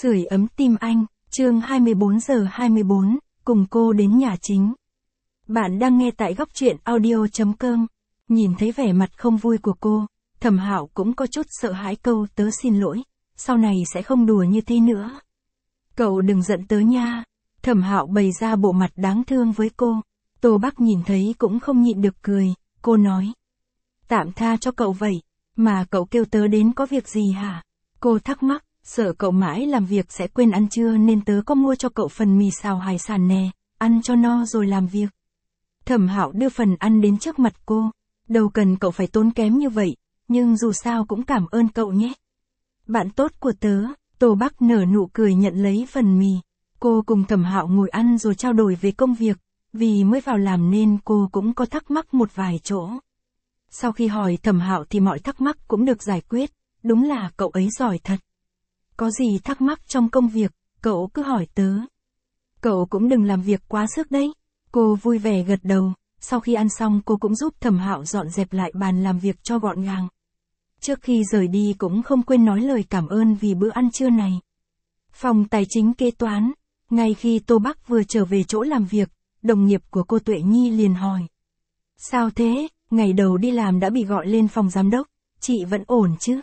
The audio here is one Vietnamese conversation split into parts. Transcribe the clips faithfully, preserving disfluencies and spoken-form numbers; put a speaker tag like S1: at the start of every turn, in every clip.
S1: Sưởi ấm tim anh, chương hai mươi bốn giờ hai mươi bốn, cùng cô đến nhà chính. Bạn đang nghe tại góc truyện audio chấm com. Nhìn thấy vẻ mặt không vui của cô, Thẩm Hạo cũng có chút sợ hãi câu tớ xin lỗi, sau này sẽ không đùa như thế nữa. Cậu đừng giận tớ nha. Thẩm Hạo bày ra bộ mặt đáng thương với cô. Tô Bắc nhìn thấy cũng không nhịn được cười, cô nói. Tạm tha cho cậu vậy, mà cậu kêu tớ đến có việc gì hả? Cô thắc mắc. Sợ cậu mãi làm việc sẽ quên ăn trưa nên tớ có mua cho cậu phần mì xào hải sản nè, ăn cho no rồi làm việc. Thẩm Hạo đưa phần ăn đến trước mặt cô, đâu cần cậu phải tốn kém như vậy, nhưng dù sao cũng cảm ơn cậu nhé. Bạn tốt của tớ, Tô Bắc nở nụ cười nhận lấy phần mì. Cô cùng Thẩm Hạo ngồi ăn rồi trao đổi về công việc, vì mới vào làm nên cô cũng có thắc mắc một vài chỗ. Sau khi hỏi Thẩm Hạo thì mọi thắc mắc cũng được giải quyết, đúng là cậu ấy giỏi thật. Có gì thắc mắc trong công việc, cậu cứ hỏi tớ. Cậu cũng đừng làm việc quá sức đấy. Cô vui vẻ gật đầu, sau khi ăn xong cô cũng giúp Thẩm Hạo dọn dẹp lại bàn làm việc cho gọn gàng. Trước khi rời đi cũng không quên nói lời cảm ơn vì bữa ăn trưa này. Phòng tài chính kế toán, ngay khi Tô Bắc vừa trở về chỗ làm việc, đồng nghiệp của cô Tuệ Nhi liền hỏi. Sao thế, ngày đầu đi làm đã bị gọi lên phòng giám đốc, chị vẫn ổn chứ?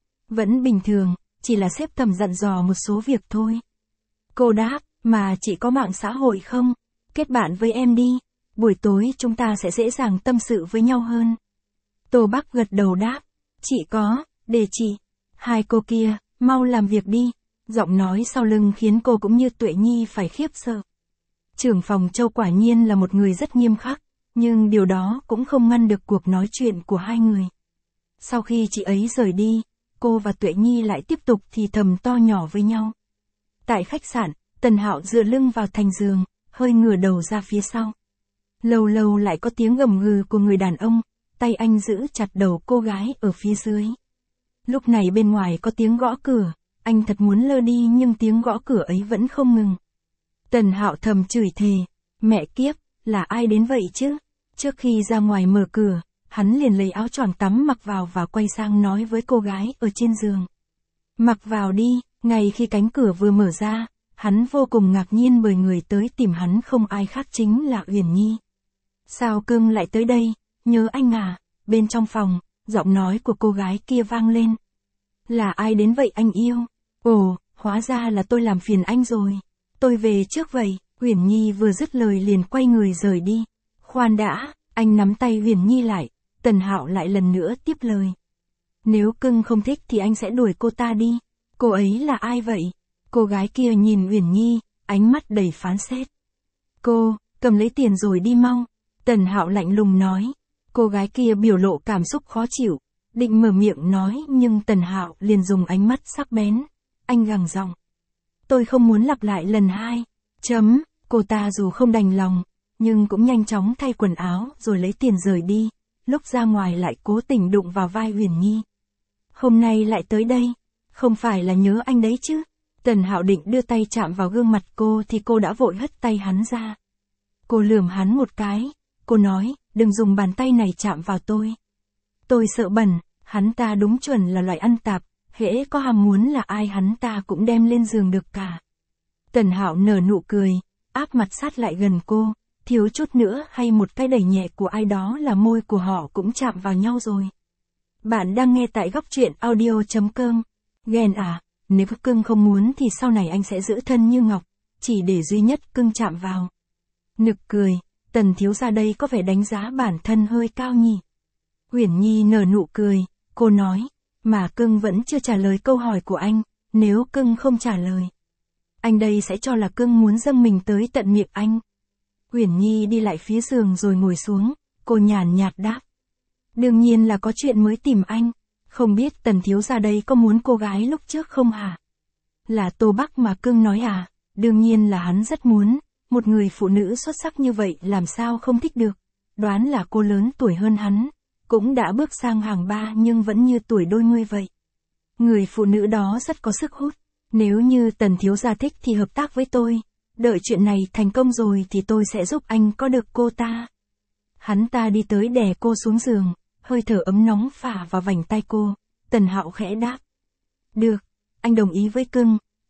S1: Vẫn bình thường. Chỉ là sếp Thẩm dặn dò một số việc thôi. Cô đáp, mà chị có mạng xã hội không? Kết bạn với em đi, buổi tối chúng ta sẽ dễ dàng tâm sự với nhau hơn. Tô Bắc gật đầu đáp, chị có, để chị. Hai cô kia, mau làm việc đi. Giọng nói sau lưng khiến cô cũng như Tuệ Nhi phải khiếp sợ. Trưởng phòng Châu quả nhiên là một người rất nghiêm khắc, nhưng điều đó cũng không ngăn được cuộc nói chuyện của hai người. Sau khi chị ấy rời đi, cô và Tuệ Nhi lại tiếp tục thì thầm to nhỏ với nhau. Tại khách sạn, Tần Hạo dựa lưng vào thành giường, hơi ngửa đầu ra phía sau. Lâu lâu lại có tiếng gầm gừ của người đàn ông, tay anh giữ chặt đầu cô gái ở phía dưới. Lúc này bên ngoài có tiếng gõ cửa, anh thật muốn lơ đi nhưng tiếng gõ cửa ấy vẫn không ngừng. Tần Hạo thầm chửi thề, mẹ kiếp, là ai đến vậy chứ? Trước khi ra ngoài mở cửa, hắn liền lấy áo choàng tắm mặc vào và quay sang nói với cô gái ở trên giường. Mặc vào đi, ngay khi cánh cửa vừa mở ra, hắn vô cùng ngạc nhiên bởi người tới tìm hắn không ai khác chính là Uyển Nhi. Sao cưng lại tới đây, nhớ anh à? Bên trong phòng, giọng nói của cô gái kia vang lên. Là ai đến vậy anh yêu? Ồ, hóa ra là tôi làm phiền anh rồi. Tôi về trước vậy. Uyển Nhi vừa dứt lời liền quay người rời đi. Khoan đã, anh nắm tay Uyển Nhi lại. Tần Hạo lại lần nữa tiếp lời. Nếu cưng không thích thì anh sẽ đuổi cô ta đi. Cô ấy là ai vậy? Cô gái kia nhìn Uyển Nhi, ánh mắt đầy phán xét. Cô, cầm lấy tiền rồi đi mau. Tần Hạo lạnh lùng nói. Cô gái kia biểu lộ cảm xúc khó chịu, định mở miệng nói nhưng Tần Hạo liền dùng ánh mắt sắc bén. Anh gằn giọng. Tôi không muốn lặp lại lần hai. Chấm, cô ta dù không đành lòng, nhưng cũng nhanh chóng thay quần áo rồi lấy tiền rời đi. Lúc ra ngoài lại cố tình đụng vào vai Uyển Nhi. Hôm nay lại tới đây, không phải là nhớ anh đấy chứ? Tần Hạo định đưa tay chạm vào gương mặt cô thì cô đã vội hất tay hắn ra. Cô lườm hắn một cái, cô nói, đừng dùng bàn tay này chạm vào tôi. Tôi sợ bẩn, hắn ta đúng chuẩn là loại ăn tạp, hễ có ham muốn là ai hắn ta cũng đem lên giường được cả. Tần Hạo nở nụ cười, áp mặt sát lại gần cô. Thiếu chút nữa hay một cái đẩy nhẹ của ai đó là môi của họ cũng chạm vào nhau rồi. Bạn đang nghe tại góc truyện audio chấm com. Ghen à, nếu cưng không muốn thì sau này anh sẽ giữ thân như ngọc, chỉ để duy nhất cưng chạm vào. Nực cười, Tần thiếu gia đây có vẻ đánh giá bản thân hơi cao nhỉ. Uyển Nhi nở nụ cười, cô nói, mà cưng vẫn chưa trả lời câu hỏi của anh, nếu cưng không trả lời. Anh đây sẽ cho là cưng muốn dâng mình tới tận miệng anh. Uyển Nhi đi lại phía giường rồi ngồi xuống, cô nhàn nhạt đáp. Đương nhiên là có chuyện mới tìm anh, không biết Tần thiếu gia đây có muốn cô gái lúc trước không hả? Là Tô Bắc mà cưng nói à? Đương nhiên là hắn rất muốn, một người phụ nữ xuất sắc như vậy làm sao không thích được. Đoán là cô lớn tuổi hơn hắn, cũng đã bước sang hàng ba nhưng vẫn như tuổi đôi mươi vậy. Người phụ nữ đó rất có sức hút, nếu như Tần thiếu gia thích thì hợp tác với tôi. Đợi chuyện này thành công rồi thì tôi sẽ giúp anh có được cô ta. Hắn ta đi tới đè cô xuống giường, hơi thở ấm nóng phả vào vành tay cô. Tần Hạo khẽ đáp. Được, anh đồng ý với cưng,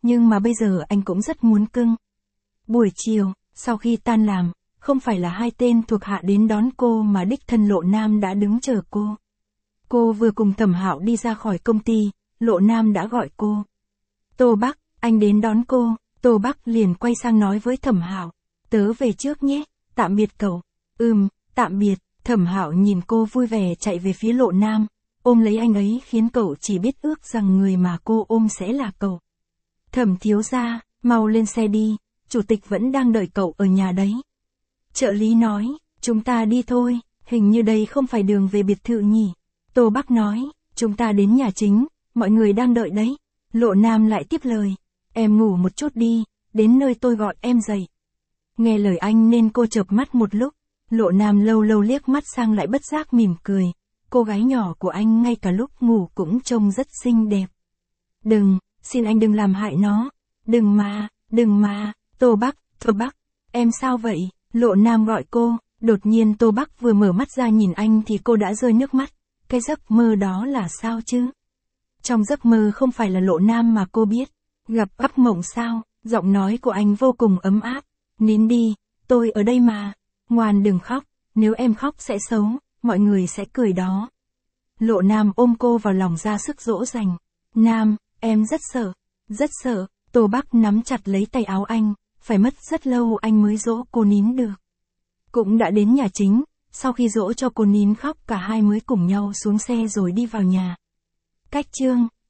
S1: nhưng mà bây giờ anh cũng rất muốn cưng. Buổi chiều, sau khi tan làm, không phải là hai tên thuộc hạ đến đón cô mà đích thân Lộ Nam đã đứng chờ cô. Cô vừa cùng Thẩm Hạo đi ra khỏi công ty, Lộ Nam đã gọi cô. Tô Bắc, anh đến đón cô. Tô Bắc liền quay sang nói với Thẩm Hạo, tớ về trước nhé, tạm biệt cậu. Ừm, tạm biệt. Thẩm Hạo nhìn cô vui vẻ chạy về phía Lộ Nam, ôm lấy anh ấy khiến cậu chỉ biết ước rằng người mà cô ôm sẽ là cậu. Thẩm thiếu gia, mau lên xe đi, chủ tịch vẫn đang đợi cậu ở nhà đấy. Trợ lý nói, chúng ta đi thôi, hình như đây không phải đường về biệt thự nhỉ. Tô Bắc nói, chúng ta đến nhà chính, mọi người đang đợi đấy. Lộ Nam lại tiếp lời, em ngủ một chút đi, đến nơi tôi gọi em dậy. Nghe lời anh nên cô chợp mắt một lúc, Lộ Nam lâu lâu liếc mắt sang lại bất giác mỉm cười, cô gái nhỏ của anh ngay cả lúc ngủ cũng trông rất xinh đẹp. Đừng, xin anh đừng làm hại nó, đừng mà, đừng mà, Tô Bắc, Tô Bắc, em sao vậy? Lộ Nam gọi cô, đột nhiên Tô Bắc vừa mở mắt ra nhìn anh thì cô đã rơi nước mắt, cái giấc mơ đó là sao chứ? Trong giấc mơ không phải là Lộ Nam mà cô biết, gặp ác mộng sao? Giọng nói của anh vô cùng ấm áp, nín đi, tôi ở đây mà, ngoan đừng khóc, nếu em khóc sẽ xấu, mọi người sẽ cười đó. Lộ Nam ôm cô vào lòng ra sức dỗ dành, Nam, em rất sợ, rất sợ. Tô Bắc nắm chặt lấy tay áo anh, phải mất rất lâu anh mới dỗ cô nín được. Cũng đã đến nhà chính, sau khi dỗ cho cô nín khóc cả hai mới cùng nhau xuống xe rồi đi vào nhà. Cách chương